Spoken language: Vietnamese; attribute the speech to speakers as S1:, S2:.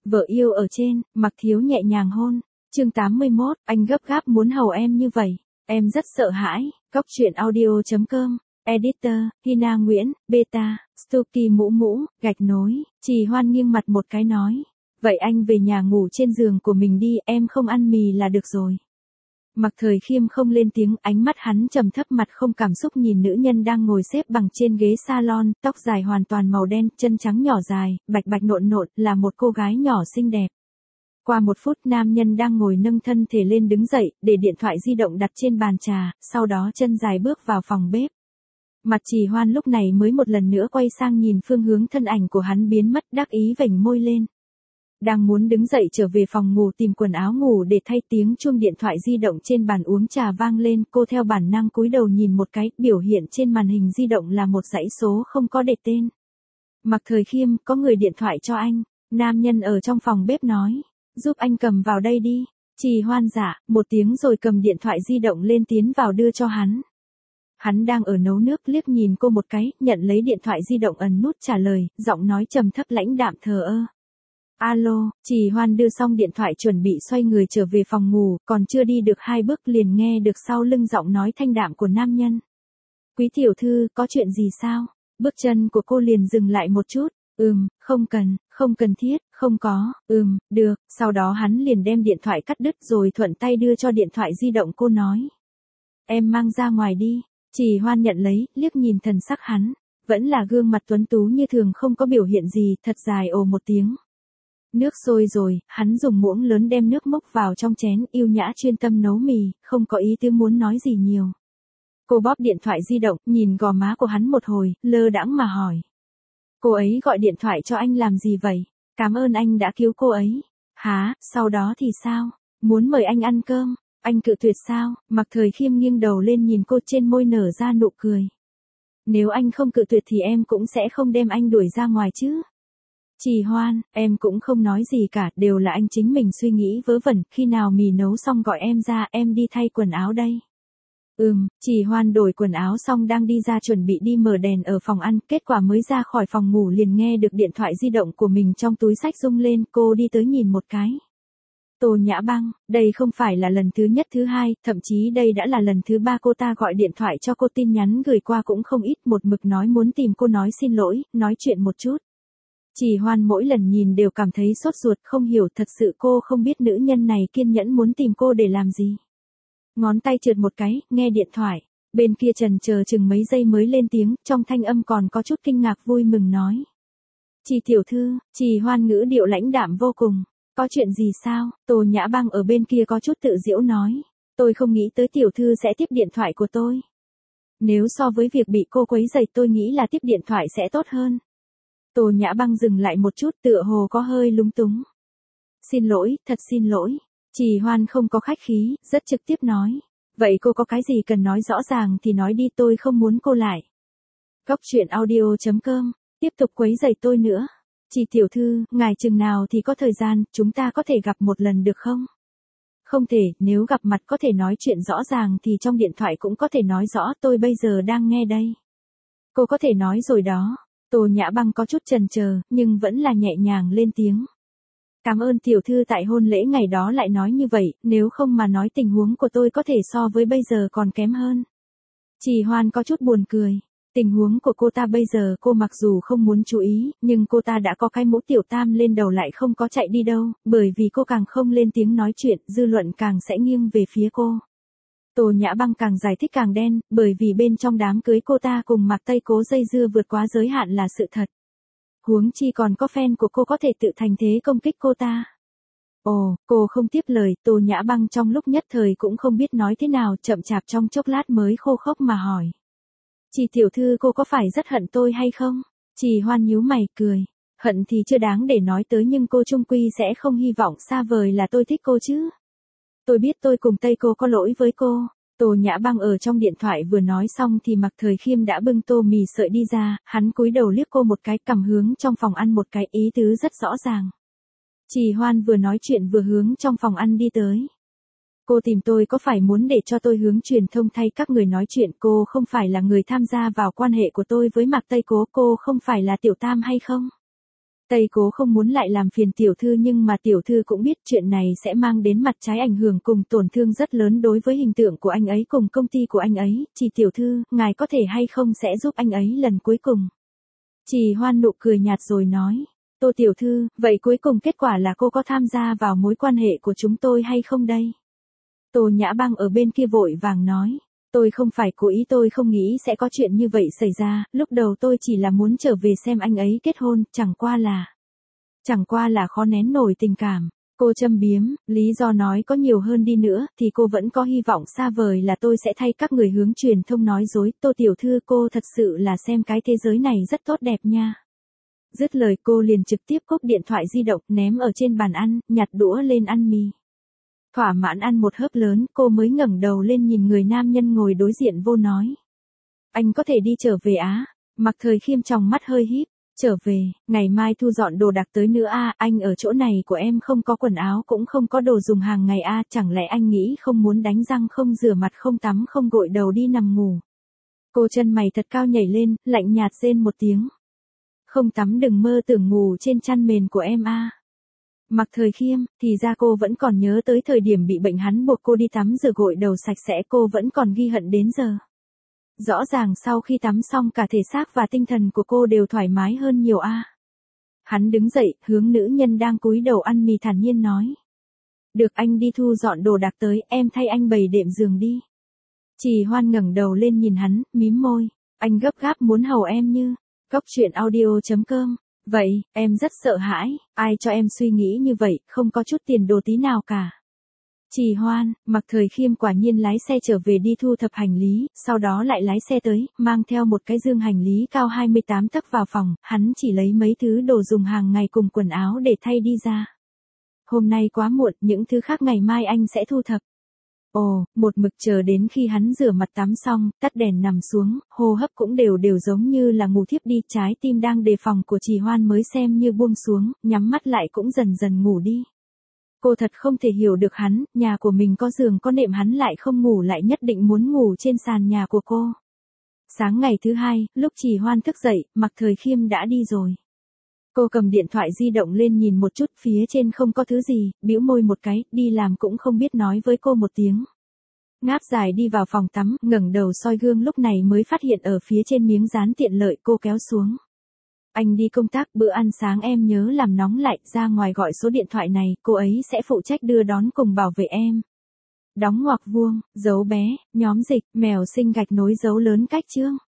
S1: Vợ yêu ở trên, Mạc Thiếu nhẹ nhàng hôn. Chương 81, anh gấp gáp muốn hầu em như vậy. Em rất sợ hãi. Cóc truyện audio.com. Editor, Hina Nguyễn, Beta, Stuki mũ mũ, gạch nối. Trì Hoan nghiêng mặt một cái nói. Vậy anh về nhà ngủ trên giường của mình đi, em không ăn mì là được rồi. Mạc Thời Khiêm không lên tiếng, ánh mắt hắn trầm thấp, mặt không cảm xúc nhìn nữ nhân đang ngồi xếp bằng trên ghế salon, tóc dài hoàn toàn màu đen, chân trắng nhỏ dài, bạch bạch nộn nộn, là một cô gái nhỏ xinh đẹp. Qua 1 phút, nam nhân đang ngồi nâng thân thể lên đứng dậy, để điện thoại di động đặt trên bàn trà, sau đó chân dài bước vào phòng bếp. Mặt Trì Hoan lúc này mới một lần nữa quay sang nhìn phương hướng thân ảnh của hắn biến mất, đắc ý vểnh môi lên. Đang muốn đứng dậy trở về phòng ngủ tìm quần áo ngủ để thay, tiếng chuông điện thoại di động trên bàn uống trà vang lên, cô theo bản năng cúi đầu nhìn một cái, biểu hiện trên màn hình di động là một dãy số không có để tên. Mạc Thời Khiêm, có người điện thoại cho anh, nam nhân ở trong phòng bếp nói, giúp anh cầm vào đây đi. Trì Hoan dạ, một tiếng rồi cầm điện thoại di động lên tiến vào đưa cho hắn. Hắn đang ở nấu nước, liếc nhìn cô một cái, nhận lấy điện thoại di động ấn nút trả lời, giọng nói trầm thấp lãnh đạm thờ ơ. Alo, Trì Hoan đưa xong điện thoại chuẩn bị xoay người trở về phòng ngủ, còn chưa đi được 2 bước liền nghe được sau lưng giọng nói thanh đạm của nam nhân. Quý tiểu thư, có chuyện gì sao? Bước chân của cô liền dừng lại một chút. Không cần thiết, không có, được, sau đó hắn liền đem điện thoại cắt đứt rồi thuận tay đưa cho điện thoại di động cô nói. Em mang ra ngoài đi. Trì Hoan nhận lấy, liếc nhìn thần sắc hắn, vẫn là gương mặt tuấn tú như thường, không có biểu hiện gì, thật dài ồ một tiếng. Nước sôi rồi, hắn dùng muỗng lớn đem nước múc vào trong chén, yêu nhã chuyên tâm nấu mì, không có ý tứ muốn nói gì nhiều. Cô bóp điện thoại di động, nhìn gò má của hắn một hồi, lơ đãng mà hỏi. Cô ấy gọi điện thoại cho anh làm gì vậy? Cảm ơn anh đã cứu cô ấy. Hả, sau đó thì sao? Muốn mời anh ăn cơm, anh cự tuyệt sao? Mạc Thời Khiêm nghiêng đầu lên nhìn cô, trên môi nở ra nụ cười. Nếu anh không cự tuyệt thì em cũng sẽ không đem anh đuổi ra ngoài chứ. Trì Hoan, em cũng không nói gì cả, đều là anh chính mình suy nghĩ vớ vẩn, khi nào mì nấu xong gọi em ra, em đi thay quần áo đây. Trì Hoan đổi quần áo xong đang đi ra chuẩn bị đi mở đèn ở phòng ăn, kết quả mới ra khỏi phòng ngủ liền nghe được điện thoại di động của mình trong túi xách rung lên, cô đi tới nhìn một cái. Tô Nhã Băng, đây không phải là lần thứ nhất thứ hai, thậm chí đây đã là lần thứ 3 cô ta gọi điện thoại cho cô, tin nhắn gửi qua cũng không ít, một mực nói muốn tìm cô nói xin lỗi, nói chuyện một chút. Trì Hoan mỗi lần nhìn đều cảm thấy sốt ruột, không hiểu thật sự cô không biết nữ nhân này kiên nhẫn muốn tìm cô để làm gì. Ngón tay trượt một cái, nghe điện thoại, bên kia trần chờ chừng mấy giây mới lên tiếng, trong thanh âm còn có chút kinh ngạc vui mừng nói. Trì tiểu thư, Trì Hoan ngữ điệu lãnh đạm vô cùng. Có chuyện gì sao? Tô Nhã Băng ở bên kia có chút tự giễu nói. Tôi không nghĩ tới tiểu thư sẽ tiếp điện thoại của tôi. Nếu so với việc bị cô quấy rầy tôi nghĩ là tiếp điện thoại sẽ tốt hơn. Tô Nhã Băng dừng lại một chút, tựa hồ có hơi lúng túng. Xin lỗi, thật xin lỗi. Trì Hoan không có khách khí, rất trực tiếp nói. Vậy cô có cái gì cần nói rõ ràng thì nói đi, tôi không muốn cô lại. Cóc truyện audio.com, tiếp tục quấy rầy tôi nữa. Trì tiểu thư, ngài chừng nào thì có thời gian, chúng ta có thể gặp một lần được không? Không thể, nếu gặp mặt có thể nói chuyện rõ ràng thì trong điện thoại cũng có thể nói rõ, tôi bây giờ đang nghe đây. Cô có thể nói rồi đó. Tô Nhã Băng có chút chần chờ, nhưng vẫn là nhẹ nhàng lên tiếng. Cảm ơn tiểu thư tại hôn lễ ngày đó lại nói như vậy, nếu không mà nói tình huống của tôi có thể so với bây giờ còn kém hơn. Trì Hoan có chút buồn cười. Tình huống của cô ta bây giờ cô mặc dù không muốn chú ý, nhưng cô ta đã có cái mũ tiểu tam lên đầu lại không có chạy đi đâu, bởi vì cô càng không lên tiếng nói chuyện, dư luận càng sẽ nghiêng về phía cô. Tô Nhã Băng càng giải thích càng đen, bởi vì bên trong đám cưới cô ta cùng Mạc Tây Cố dây dưa vượt quá giới hạn là sự thật. Huống chi còn có fan của cô có thể tự thành thế công kích cô ta. Ồ, cô không tiếp lời, Tô Nhã Băng trong lúc nhất thời cũng không biết nói thế nào, chậm chạp trong chốc lát mới khô khốc mà hỏi. Trì tiểu thư, cô có phải rất hận tôi hay không? Trì Hoan nhíu mày cười. Hận thì chưa đáng để nói tới, nhưng cô chung quy sẽ không hy vọng xa vời là tôi thích cô chứ. Tôi biết tôi cùng Tây cô có lỗi với cô. Tô Nhã Băng ở trong điện thoại vừa nói xong thì Mạc Thời Khiêm đã bưng tô mì sợi đi ra, hắn cúi đầu liếc cô một cái, cầm hướng trong phòng ăn một cái, ý tứ rất rõ ràng. Trì Hoan vừa nói chuyện vừa hướng trong phòng ăn đi tới. Cô tìm tôi có phải muốn để cho tôi hướng truyền thông thay các người nói chuyện, cô không phải là người tham gia vào quan hệ của tôi với Mạc Tây Cố, cô không phải là tiểu tam hay không? Tây Cố không muốn lại làm phiền tiểu thư nhưng mà tiểu thư cũng biết chuyện này sẽ mang đến mặt trái ảnh hưởng cùng tổn thương rất lớn đối với hình tượng của anh ấy cùng công ty của anh ấy, Trì tiểu thư, ngài có thể hay không sẽ giúp anh ấy lần cuối cùng. Trì Hoan nụ cười nhạt rồi nói, Tô tiểu thư, vậy cuối cùng kết quả là cô có tham gia vào mối quan hệ của chúng tôi hay không đây? Tô Nhã Băng ở bên kia vội vàng nói. Tôi không phải cố ý, tôi không nghĩ sẽ có chuyện như vậy xảy ra, lúc đầu tôi chỉ là muốn trở về xem anh ấy kết hôn, chẳng qua là khó nén nổi tình cảm. Cô châm biếm, lý do nói có nhiều hơn đi nữa, thì cô vẫn có hy vọng xa vời là tôi sẽ thay các người hướng truyền thông nói dối. Tô tiểu thư, cô thật sự là xem cái thế giới này rất tốt đẹp nha. Dứt lời cô liền trực tiếp cúp điện thoại di động, ném ở trên bàn ăn, nhặt đũa lên ăn mì. Thỏa mãn ăn một hớp lớn, cô mới ngẩng đầu lên nhìn người nam nhân ngồi đối diện vô nói. Anh có thể đi trở về á? Mặc Thời Khiêm trong mắt hơi híp. Trở về, ngày mai thu dọn đồ đạc tới nữa a, anh ở chỗ này của em không có quần áo cũng không có đồ dùng hàng ngày a, chẳng lẽ anh nghĩ không muốn đánh răng không rửa mặt không tắm không gội đầu đi nằm ngủ. Cô chân mày thật cao nhảy lên, lạnh nhạt rên một tiếng. Không tắm đừng mơ tưởng ngủ trên chăn mền của em a. Mặc Thời Khiêm, thì ra cô vẫn còn nhớ tới thời điểm bị bệnh hắn buộc cô đi tắm rửa gội đầu sạch sẽ, cô vẫn còn ghi hận đến giờ. Rõ ràng sau khi tắm xong cả thể xác và tinh thần của cô đều thoải mái hơn nhiều a. Hắn đứng dậy, hướng nữ nhân đang cúi đầu ăn mì thản nhiên nói. Được, anh đi thu dọn đồ đạc tới, em thay anh bày đệm giường đi. Trì Hoan ngẩng đầu lên nhìn hắn, mím môi. Anh gấp gáp muốn hầu em như. Cốc truyện audio.com. Vậy, em rất sợ hãi, ai cho em suy nghĩ như vậy, không có chút tiền đồ tí nào cả. Trì Hoan, Mặc Thời Khiêm quả nhiên lái xe trở về đi thu thập hành lý, sau đó lại lái xe tới, mang theo một cái dương hành lý cao 28 tấc vào phòng, hắn chỉ lấy mấy thứ đồ dùng hàng ngày cùng quần áo để thay đi ra. Hôm nay quá muộn, những thứ khác ngày mai anh sẽ thu thập. Ồ, một mực chờ đến khi hắn rửa mặt tắm xong, tắt đèn nằm xuống, hô hấp cũng đều giống như là ngủ thiếp đi, trái tim đang đề phòng của Trì Hoan mới xem như buông xuống, nhắm mắt lại cũng dần dần ngủ đi. Cô thật không thể hiểu được hắn, nhà của mình có giường có nệm hắn lại không ngủ, lại nhất định muốn ngủ trên sàn nhà của cô. Sáng ngày thứ hai, lúc Trì Hoan thức dậy, Mặc Thời Khiêm đã đi rồi. Cô cầm điện thoại di động lên nhìn một chút, phía trên không có thứ gì, bĩu môi một cái, đi làm cũng không biết nói với cô một tiếng. Ngáp dài đi vào phòng tắm, ngẩng đầu soi gương lúc này mới phát hiện ở phía trên miếng dán tiện lợi cô kéo xuống. Anh đi công tác, bữa ăn sáng em nhớ làm nóng lại, ra ngoài gọi số điện thoại này, cô ấy sẽ phụ trách đưa đón cùng bảo vệ em. Đóng ngoặc vuông, dấu bé, nhóm dịch, mèo sinh gạch nối dấu lớn cách chương.